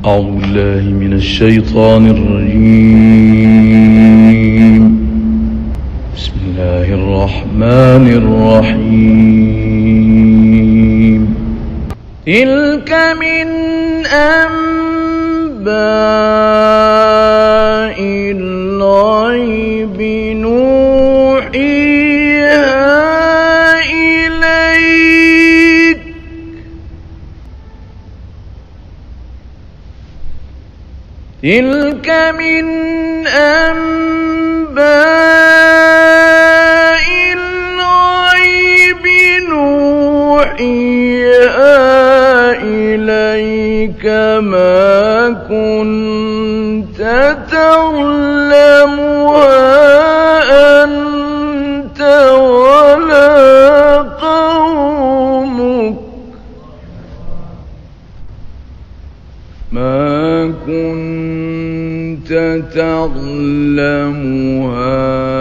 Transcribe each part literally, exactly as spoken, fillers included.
أعوذ بالله من الشيطان الرجيم. بسم الله الرحمن الرحيم. تلك من أنباء الغيب نوحيها إليك تلك من أنباء الغيب نوحيها إليك ما كنت تعلمها أنت ولا قومك ما كنت تعلمها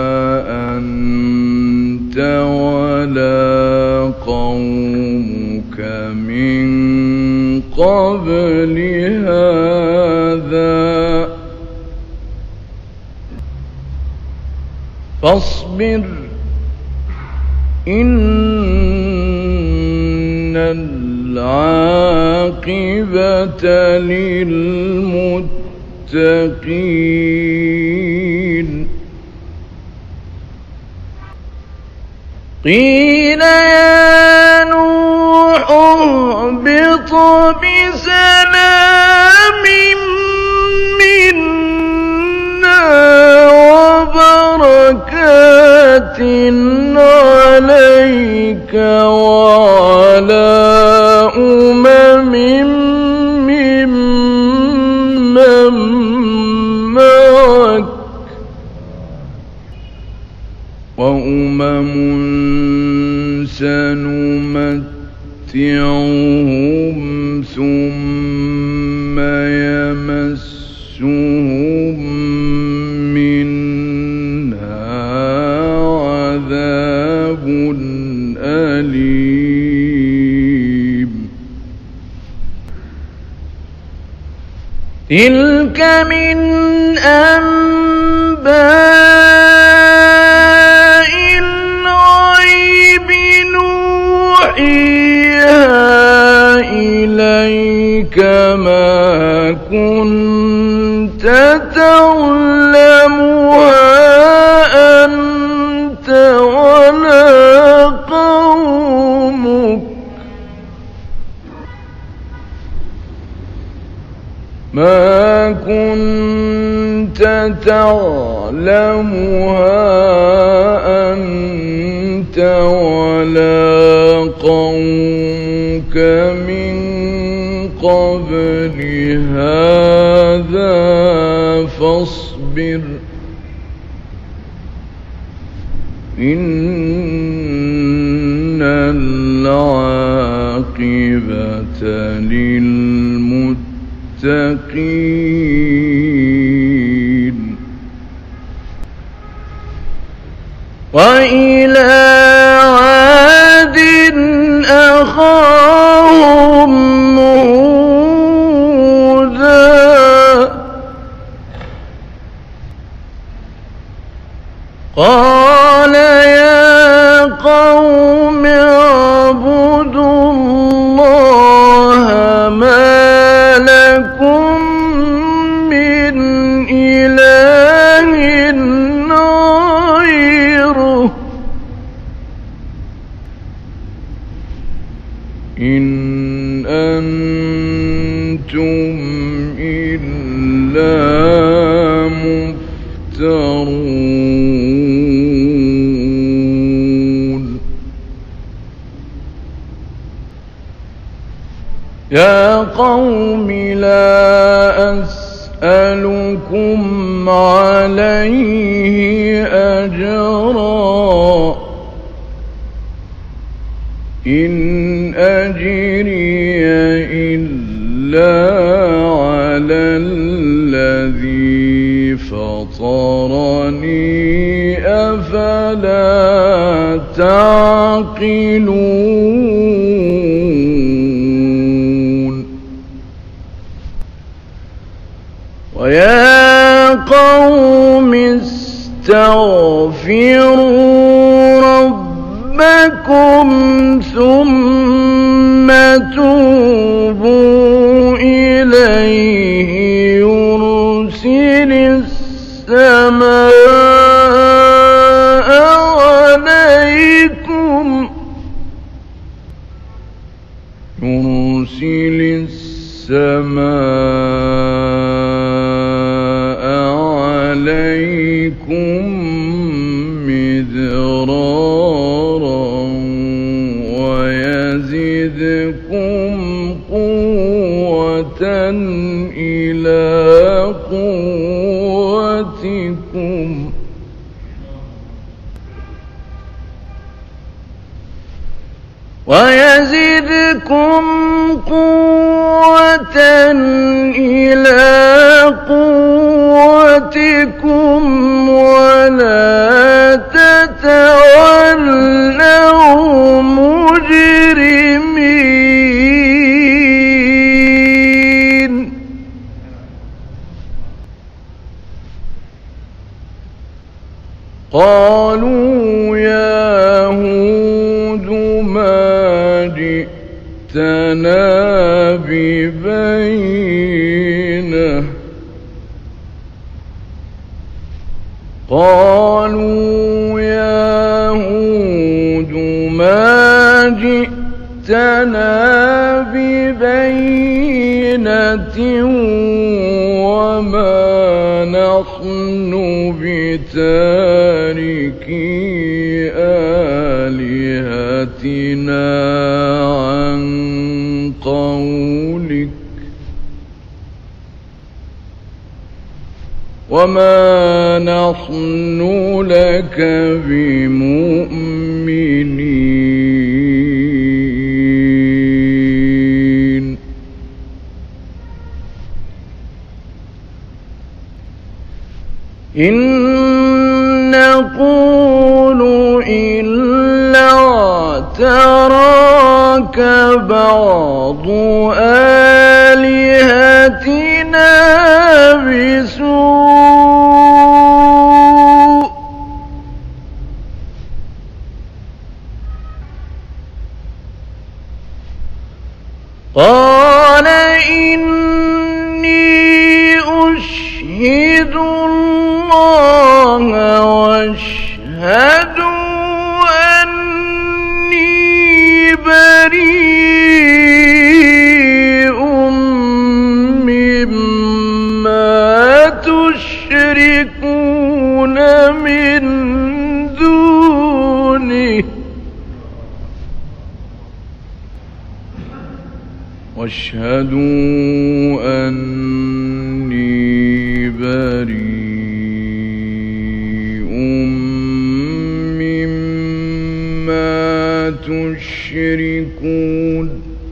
أنت ولا قومك من قبل هذا فاصبر إن العاقبة للمتقين. قيل يا نوح اهبط بسلام منا وبركات عليك وعلى أمم ممن معك وأمم سنمتعهم ثم يمسهم منها عذاب أليم. تلك من أنباء الغيب نوحيها إليك ما كنت تعلمها أنت ولا قومك ما كنت تعلمها أنت ولا قومك من قبل هذا فاصبر إن العاقبة للمتقين. وإلى عاد أخاهم هودا قال يا قوم اعبدوا الله ما لكم من إله غيره إن أنتم إلا مفترون. يا قوم لا أسألكم عليه أجرا إن أجري إلا على الذي فطرني أفلا تعقلون. ويا قوم استغفروا ربكم ثم توبوا إليه يرسل السماء عليكم يرسل السماء عليكم مدرارا ويزدكم قوة إلى قوتكم ويزدكم قوة إلى قوتكم ولا تتولوا مجرمين. قالوا يا هود ما جئتنا ببينة قالوا يا هود ما جئتنا ببينة وما نحن بتاركي آلهتنا عن قولك وما نحن لك بمؤمنين. إن نقول إلا اعتراك بعض آلهتنا بسوء قال إني أشهد الله واشهدوا أني بريء مما تشركون من دونه واشهدوا أني بريء مما تشركون.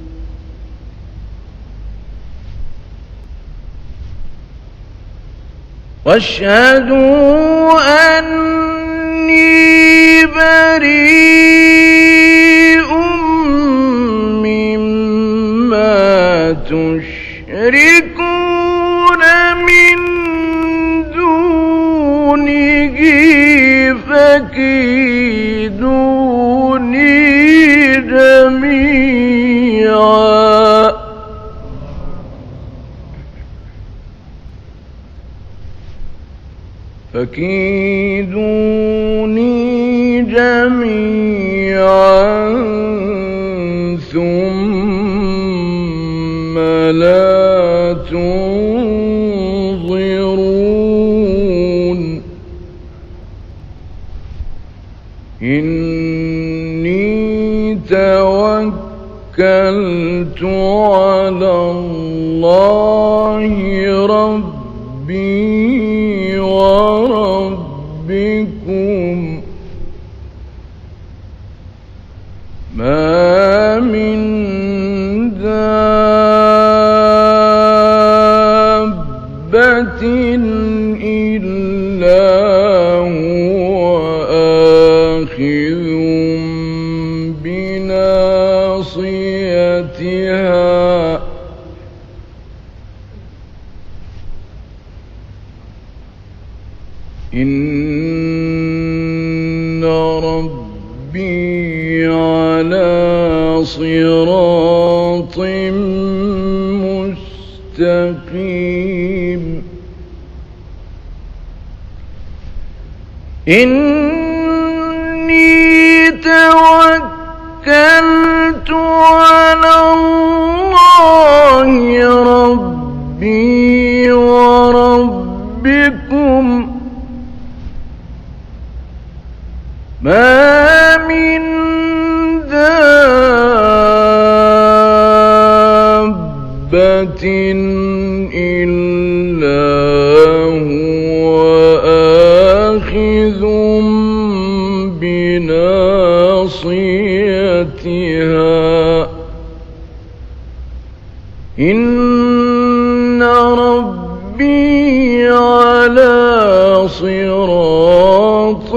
واشهدوا أني بريء مما تشركون من دونه فكيدوني جميعا فكيدوني جميعا ثم لا تنظرون. إني توكلت على الله ربي وربكم ما من دابة إلا هو آخذ بناصيتها إن ربي على صراط مستقيم إني توكلت على الله ربي وربكم ما من دابة إلا هو آخذ بناصيتها إن ربي على صراط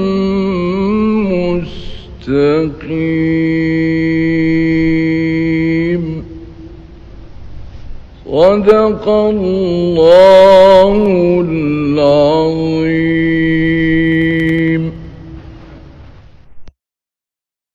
مستقيم صدق الله